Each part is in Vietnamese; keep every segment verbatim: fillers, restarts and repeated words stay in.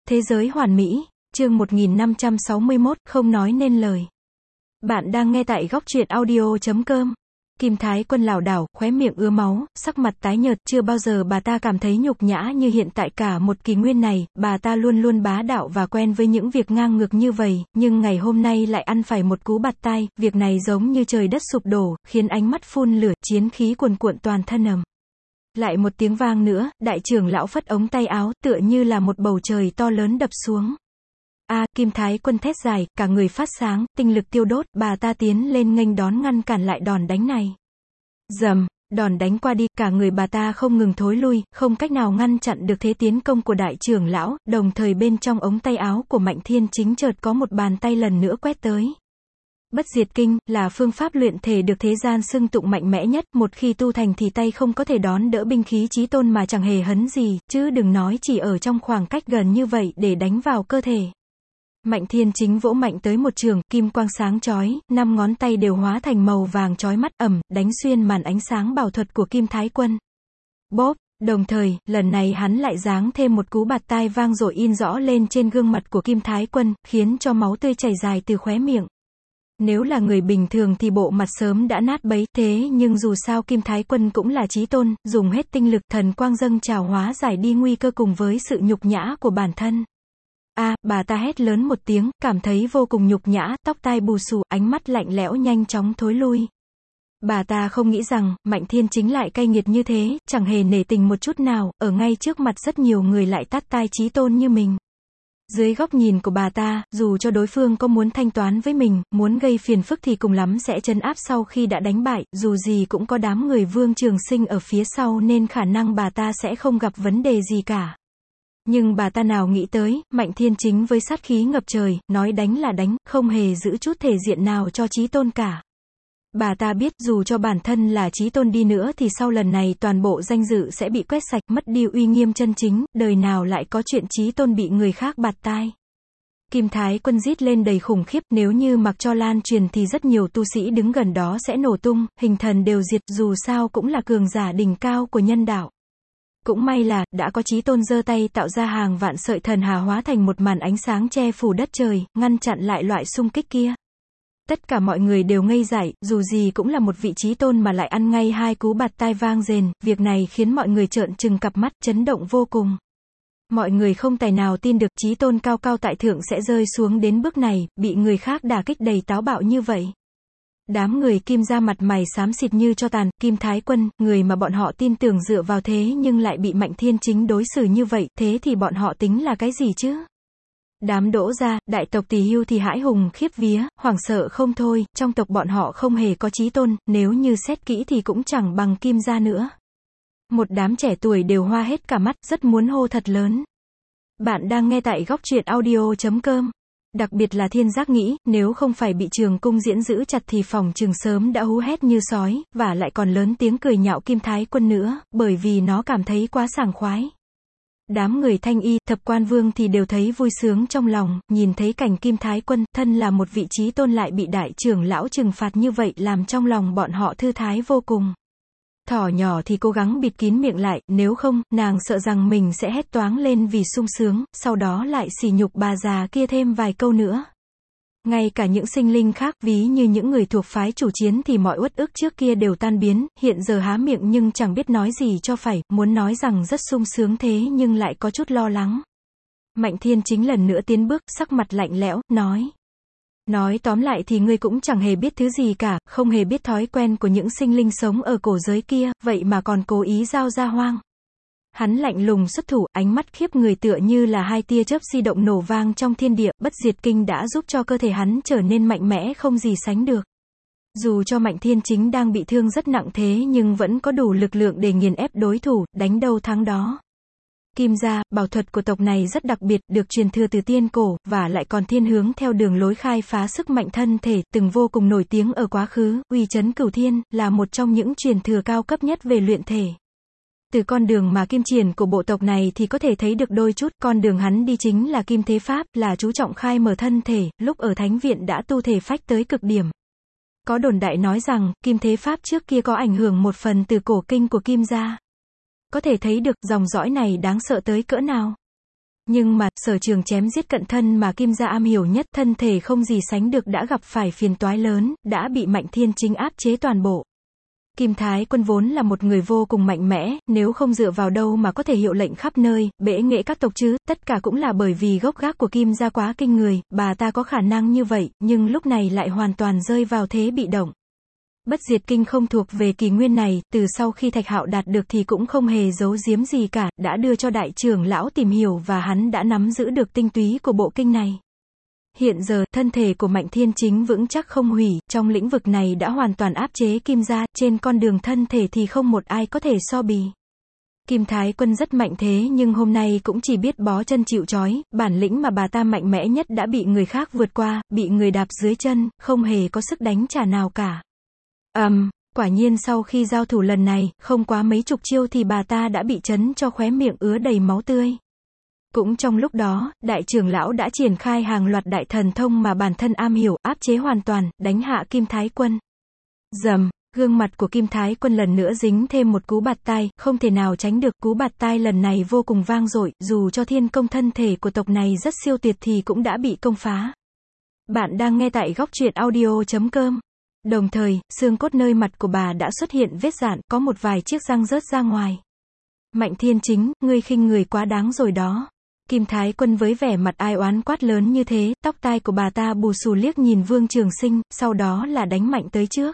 Thế giới hoàn mỹ, chương một nghìn năm trăm sáu mươi mốt, không nói nên lời. Bạn đang nghe tại góc truyện audio chấm com. Kim Thái Quân lảo đảo, khóe miệng ứa máu, sắc mặt tái nhợt, chưa bao giờ bà ta cảm thấy nhục nhã như hiện tại cả một kỷ nguyên này, bà ta luôn luôn bá đạo và quen với những việc ngang ngược như vậy, nhưng ngày hôm nay lại ăn phải một cú bạt tai, việc này giống như trời đất sụp đổ, khiến ánh mắt phun lửa, chiến khí cuồn cuộn toàn thân ầm. Lại một tiếng vang nữa, đại trưởng lão phất ống tay áo, tựa như là một bầu trời to lớn đập xuống. A, à, Kim Thái Quân thét dài, cả người phát sáng, tinh lực tiêu đốt, bà ta tiến lên nghênh đón ngăn cản lại đòn đánh này. Dầm, đòn đánh qua đi, cả người bà ta không ngừng thối lui, không cách nào ngăn chặn được thế tiến công của đại trưởng lão, đồng thời bên trong ống tay áo của Mạnh Thiên Chính chợt có một bàn tay lần nữa quét tới. Bất diệt kinh, là phương pháp luyện thể được thế gian xưng tụng mạnh mẽ nhất, một khi tu thành thì tay không có thể đón đỡ binh khí chí tôn mà chẳng hề hấn gì, chứ đừng nói chỉ ở trong khoảng cách gần như vậy để đánh vào cơ thể. Mạnh Thiên Chính vỗ mạnh tới một trường, kim quang sáng chói, năm ngón tay đều hóa thành màu vàng chói mắt, ầm, đánh xuyên màn ánh sáng bảo thuật của Kim Thái Quân. Bóp, đồng thời, lần này hắn lại giáng thêm một cú bạt tai vang dội in rõ lên trên gương mặt của Kim Thái Quân, khiến cho máu tươi chảy dài từ khóe miệng. Nếu là người bình thường thì bộ mặt sớm đã nát bấy, thế nhưng dù sao Kim Thái Quân cũng là chí tôn, dùng hết tinh lực thần quang dâng trào hóa giải đi nguy cơ cùng với sự nhục nhã của bản thân. A, à, bà ta hét lớn một tiếng, cảm thấy vô cùng nhục nhã, tóc tai bù xù, ánh mắt lạnh lẽo nhanh chóng thối lui. Bà ta không nghĩ rằng, Mạnh Thiên Chính lại cay nghiệt như thế, chẳng hề nể tình một chút nào, ở ngay trước mặt rất nhiều người lại tát tai chí tôn như mình. Dưới góc nhìn của bà ta, dù cho đối phương có muốn thanh toán với mình, muốn gây phiền phức thì cùng lắm sẽ trấn áp sau khi đã đánh bại, dù gì cũng có đám người Vương Trường Sinh ở phía sau nên khả năng bà ta sẽ không gặp vấn đề gì cả. Nhưng bà ta nào nghĩ tới, Mạnh Thiên Chính với sát khí ngập trời, nói đánh là đánh, không hề giữ chút thể diện nào cho chí tôn cả. Bà ta biết dù cho bản thân là chí tôn đi nữa thì sau lần này toàn bộ danh dự sẽ bị quét sạch, mất đi uy nghiêm chân chính, đời nào lại có chuyện chí tôn bị người khác bạt tai. Kim Thái Quân rít lên đầy khủng khiếp, nếu như mặc cho lan truyền thì rất nhiều tu sĩ đứng gần đó sẽ nổ tung, hình thần đều diệt, dù sao cũng là cường giả đỉnh cao của nhân đạo. Cũng may là, đã có chí tôn giơ tay tạo ra hàng vạn sợi thần hà hóa thành một màn ánh sáng che phủ đất trời, ngăn chặn lại loại xung kích kia. Tất cả mọi người đều ngây dại, dù gì cũng là một vị chí tôn mà lại ăn ngay hai cú bạt tai vang rền, việc này khiến mọi người trợn trừng cặp mắt, chấn động vô cùng. Mọi người không tài nào tin được chí tôn cao cao tại thượng sẽ rơi xuống đến bước này, bị người khác đả kích đầy táo bạo như vậy. Đám người Kim ra mặt mày xám xịt như tro tàn, Kim Thái Quân, người mà bọn họ tin tưởng dựa vào thế nhưng lại bị Mạnh Thiên Chính đối xử như vậy, thế thì bọn họ tính là cái gì chứ? Đám Đỗ gia, đại tộc Tỳ Hưu thì hãi hùng khiếp vía, hoảng sợ không thôi, trong tộc bọn họ không hề có chí tôn, nếu như xét kỹ thì cũng chẳng bằng Kim gia nữa. Một đám trẻ tuổi đều hoa hết cả mắt, rất muốn hô thật lớn. Bạn đang nghe tại góc truyện audio chấm com. Đặc biệt là Thiên Giác nghĩ, nếu không phải bị Trường Cung Diễn giữ chặt thì phòng trường sớm đã hú hét như sói, và lại còn lớn tiếng cười nhạo Kim Thái Quân nữa, bởi vì nó cảm thấy quá sảng khoái. Đám người Thanh Y, Thập Quan Vương thì đều thấy vui sướng trong lòng, nhìn thấy cảnh Kim Thái Quân, thân là một vị chí tôn lại bị đại trưởng lão trừng phạt như vậy, làm trong lòng bọn họ thư thái vô cùng. Thỏ nhỏ thì cố gắng bịt kín miệng lại, nếu không, nàng sợ rằng mình sẽ hét toáng lên vì sung sướng, sau đó lại sỉ nhục bà già kia thêm vài câu nữa. Ngay cả những sinh linh khác, ví như những người thuộc phái chủ chiến thì mọi uất ức trước kia đều tan biến, hiện giờ há miệng nhưng chẳng biết nói gì cho phải, muốn nói rằng rất sung sướng thế nhưng lại có chút lo lắng. Mạnh Thiên Chính lần nữa tiến bước, sắc mặt lạnh lẽo, nói. Nói tóm lại thì ngươi cũng chẳng hề biết thứ gì cả, không hề biết thói quen của những sinh linh sống ở cổ giới kia, vậy mà còn cố ý giao ra hoang. Hắn lạnh lùng xuất thủ, ánh mắt khiếp người tựa như là hai tia chớp di động nổ vang trong thiên địa, bất diệt kinh đã giúp cho cơ thể hắn trở nên mạnh mẽ không gì sánh được. Dù cho Mạnh Thiên Chính đang bị thương rất nặng thế nhưng vẫn có đủ lực lượng để nghiền ép đối thủ, đánh đâu thắng đó. Kim gia, bảo thuật của tộc này rất đặc biệt, được truyền thừa từ tiên cổ, và lại còn thiên hướng theo đường lối khai phá sức mạnh thân thể, từng vô cùng nổi tiếng ở quá khứ, uy chấn cửu thiên, là một trong những truyền thừa cao cấp nhất về luyện thể. Từ con đường mà Kim triển của bộ tộc này thì có thể thấy được đôi chút, con đường hắn đi chính là Kim Thế Pháp, là chú trọng khai mở thân thể, lúc ở Thánh Viện đã tu thể phách tới cực điểm. Có đồn đại nói rằng, Kim Thế Pháp trước kia có ảnh hưởng một phần từ cổ kinh của Kim gia. Có thể thấy được dòng dõi này đáng sợ tới cỡ nào. Nhưng mà, sở trường chém giết cận thân mà Kim gia am hiểu nhất, thân thể không gì sánh được đã gặp phải phiền toái lớn, đã bị Mạnh Thiên Chính áp chế toàn bộ. Kim Thái Quân vốn là một người vô cùng mạnh mẽ, nếu không dựa vào đâu mà có thể hiệu lệnh khắp nơi, bẽ nghệ các tộc chứ, tất cả cũng là bởi vì gốc gác của Kim gia quá kinh người, bà ta có khả năng như vậy, nhưng lúc này lại hoàn toàn rơi vào thế bị động. Bất diệt kinh không thuộc về kỳ nguyên này, từ sau khi Thạch Hạo đạt được thì cũng không hề giấu giếm gì cả, đã đưa cho đại trưởng lão tìm hiểu và hắn đã nắm giữ được tinh túy của bộ kinh này. Hiện giờ, thân thể của Mạnh Thiên Chính vững chắc không hủy, trong lĩnh vực này đã hoàn toàn áp chế Kim gia, trên con đường thân thể thì không một ai có thể so bì. Kim Thái Quân rất mạnh thế nhưng hôm nay cũng chỉ biết bó chân chịu trói, bản lĩnh mà bà ta mạnh mẽ nhất đã bị người khác vượt qua, bị người đạp dưới chân, không hề có sức đánh trả nào cả. Ầm, um, quả nhiên sau khi giao thủ lần này, không quá mấy chục chiêu thì bà ta đã bị chấn cho khóe miệng ứa đầy máu tươi. Cũng trong lúc đó, đại trưởng lão đã triển khai hàng loạt đại thần thông mà bản thân am hiểu, áp chế hoàn toàn, đánh hạ Kim Thái Quân. Rầm, gương mặt của Kim Thái Quân lần nữa dính thêm một cú bạt tai, không thể nào tránh được, cú bạt tai lần này vô cùng vang dội, dù cho thiên công thân thể của tộc này rất siêu tuyệt thì cũng đã bị công phá. Bạn đang nghe tại góc truyện audio chấm com. Đồng thời, xương cốt nơi mặt của bà đã xuất hiện vết rạn, có một vài chiếc răng rớt ra ngoài. Mạnh Thiên Chính, ngươi khinh người quá đáng rồi đó. Kim Thái Quân với vẻ mặt ai oán quát lớn như thế, tóc tai của bà ta bù xù liếc nhìn Vương Trường Sinh, sau đó là đánh mạnh tới trước.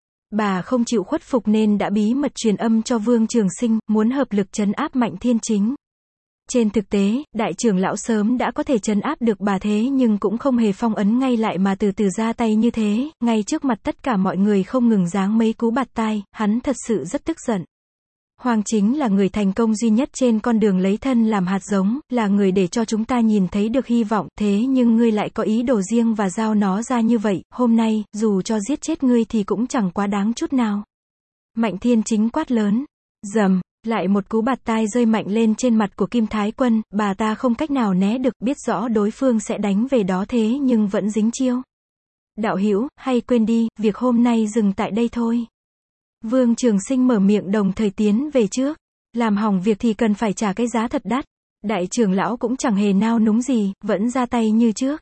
Bà không chịu khuất phục nên đã bí mật truyền âm cho Vương Trường Sinh, muốn hợp lực trấn áp Mạnh Thiên Chính. Trên thực tế, đại trưởng lão sớm đã có thể trấn áp được bà thế nhưng cũng không hề phong ấn ngay lại mà từ từ ra tay như thế, ngay trước mặt tất cả mọi người không ngừng giáng mấy cú bạt tai, hắn thật sự rất tức giận. Hoàng chính là người thành công duy nhất trên con đường lấy thân làm hạt giống, là người để cho chúng ta nhìn thấy được hy vọng, thế nhưng ngươi lại có ý đồ riêng và giao nó ra như vậy, hôm nay, dù cho giết chết ngươi thì cũng chẳng quá đáng chút nào. Mạnh Thiên Chính quát lớn. Rầm, lại một cú bạt tai rơi mạnh lên trên mặt của Kim Thái Quân, bà ta không cách nào né được, biết rõ đối phương sẽ đánh về đó thế nhưng vẫn dính chiêu. Đạo hữu, hay quên đi, việc hôm nay dừng tại đây thôi. Vương Trường Sinh mở miệng đồng thời tiến về trước. Làm hỏng việc thì cần phải trả cái giá thật đắt. Đại trưởng lão cũng chẳng hề nao núng gì, vẫn ra tay như trước.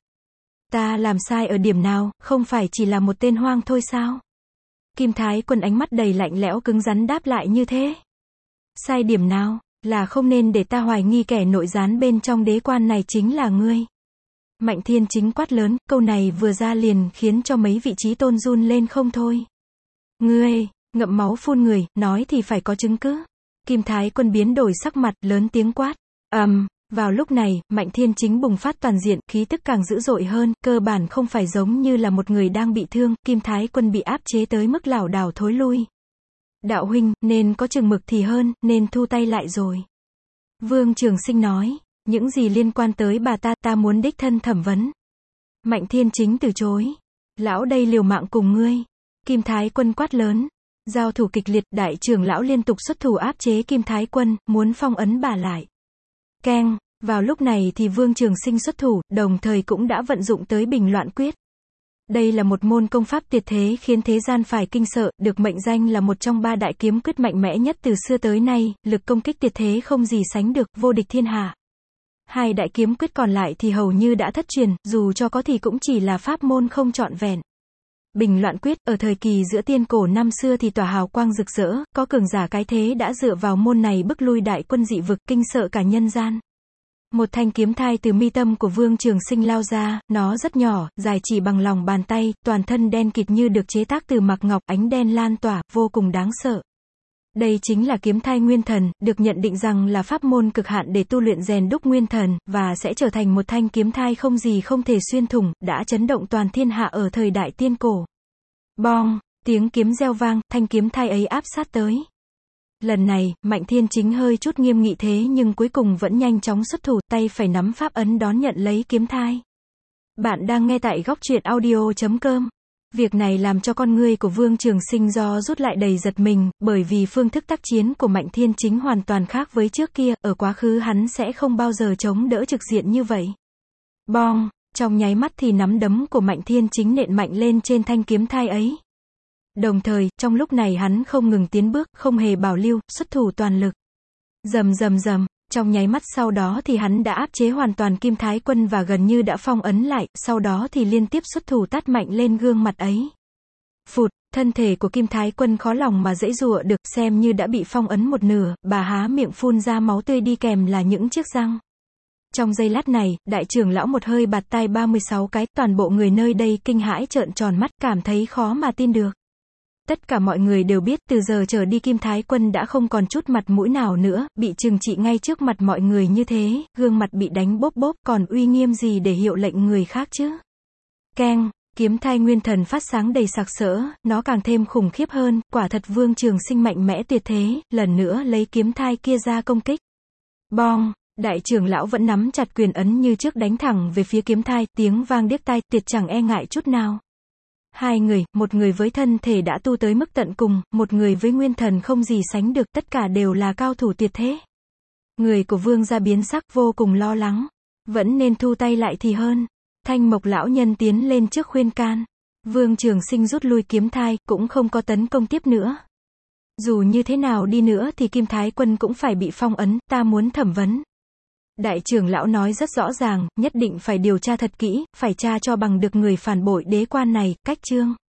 Ta làm sai ở điểm nào, không phải chỉ là một tên hoang thôi sao? Kim Thái Quân ánh mắt đầy lạnh lẽo cứng rắn đáp lại như thế. Sai điểm nào, là không nên để ta hoài nghi kẻ nội gián bên trong đế quan này chính là ngươi. Mạnh Thiên Chính quát lớn, câu này vừa ra liền khiến cho mấy vị trí tôn run lên không thôi. Ngươi, ngậm máu phun người, nói thì phải có chứng cứ. Kim Thái Quân biến đổi sắc mặt, lớn tiếng quát. Ầm, um, vào lúc này, Mạnh Thiên Chính bùng phát toàn diện, khí tức càng dữ dội hơn, cơ bản không phải giống như là một người đang bị thương, Kim Thái Quân bị áp chế tới mức lảo đảo thối lui. Đạo huynh, nên có chừng mực thì hơn, nên thu tay lại rồi. Vương Trường Sinh nói, những gì liên quan tới bà ta, ta muốn đích thân thẩm vấn. Mạnh Thiên Chính từ chối. Lão đây liều mạng cùng ngươi. Kim Thái Quân quát lớn. Giao thủ kịch liệt, đại trưởng lão liên tục xuất thủ áp chế Kim Thái Quân, muốn phong ấn bà lại. Keng, vào lúc này thì Vương Trường Sinh xuất thủ, đồng thời cũng đã vận dụng tới Bình Loạn Quyết. Đây là một môn công pháp tuyệt thế khiến thế gian phải kinh sợ, được mệnh danh là một trong ba đại kiếm quyết mạnh mẽ nhất từ xưa tới nay, lực công kích tuyệt thế không gì sánh được, vô địch thiên hạ. Hai đại kiếm quyết còn lại thì hầu như đã thất truyền, dù cho có thì cũng chỉ là pháp môn không trọn vẹn. Bình Loạn Quyết, ở thời kỳ giữa tiên cổ năm xưa thì tỏa hào quang rực rỡ, có cường giả cái thế đã dựa vào môn này bức lui đại quân dị vực, kinh sợ cả nhân gian. Một thanh kiếm thai từ mi tâm của Vương Trường Sinh lao ra, nó rất nhỏ, dài chỉ bằng lòng bàn tay, toàn thân đen kịt như được chế tác từ mạc ngọc, ánh đen lan tỏa, vô cùng đáng sợ. Đây chính là kiếm thai nguyên thần, được nhận định rằng là pháp môn cực hạn để tu luyện rèn đúc nguyên thần, và sẽ trở thành một thanh kiếm thai không gì không thể xuyên thủng, đã chấn động toàn thiên hạ ở thời đại tiên cổ. Bong, tiếng kiếm reo vang, thanh kiếm thai ấy áp sát tới. Lần này, Mạnh Thiên Chính hơi chút nghiêm nghị thế nhưng cuối cùng vẫn nhanh chóng xuất thủ, tay phải nắm pháp ấn đón nhận lấy kiếm thai. Bạn đang nghe tại góc truyện audio chấm com. Việc này làm cho con ngươi của Vương Trường Sinh do rút lại đầy giật mình, bởi vì phương thức tác chiến của Mạnh Thiên Chính hoàn toàn khác với trước kia, ở quá khứ hắn sẽ không bao giờ chống đỡ trực diện như vậy. Bong, trong nháy mắt thì nắm đấm của Mạnh Thiên Chính nện mạnh lên trên thanh kiếm thai ấy. Đồng thời, trong lúc này hắn không ngừng tiến bước, không hề bảo lưu, xuất thủ toàn lực. Rầm rầm rầm, Trong nháy mắt sau đó thì hắn đã áp chế hoàn toàn Kim Thái Quân và gần như đã phong ấn lại, sau đó thì liên tiếp xuất thủ tát mạnh lên gương mặt ấy. Phụt, thân thể của Kim Thái Quân khó lòng mà giãy giụa được, xem như đã bị phong ấn một nửa, bà há miệng phun ra máu tươi đi kèm là những chiếc răng. Trong giây lát này, đại trưởng lão một hơi bạt tai ba mươi sáu cái, toàn bộ người nơi đây kinh hãi trợn tròn mắt, cảm thấy khó mà tin được. Tất cả mọi người đều biết, từ giờ trở đi Kim Thái Quân đã không còn chút mặt mũi nào nữa, bị trừng trị ngay trước mặt mọi người như thế, gương mặt bị đánh bốp bốp, còn uy nghiêm gì để hiệu lệnh người khác chứ. Keng, kiếm thai nguyên thần phát sáng đầy sặc sỡ, nó càng thêm khủng khiếp hơn, quả thật Vương Trường Sinh mạnh mẽ tuyệt thế, lần nữa lấy kiếm thai kia ra công kích. Bong, đại trưởng lão vẫn nắm chặt quyền ấn như trước đánh thẳng về phía kiếm thai, tiếng vang điếc tai, tuyệt chẳng e ngại chút nào. Hai người, một người với thân thể đã tu tới mức tận cùng, một người với nguyên thần không gì sánh được, tất cả đều là cao thủ tuyệt thế. Người của Vương gia biến sắc vô cùng lo lắng. Vẫn nên thu tay lại thì hơn. Thanh Mộc lão nhân tiến lên trước khuyên can. Vương Trường Sinh rút lui kiếm thai, cũng không có tấn công tiếp nữa. Dù như thế nào đi nữa thì Kim Thái Quân cũng phải bị phong ấn, ta muốn thẩm vấn. Đại trưởng lão nói rất rõ ràng, nhất định phải điều tra thật kỹ, phải tra cho bằng được người phản bội đế quan này, cách chương.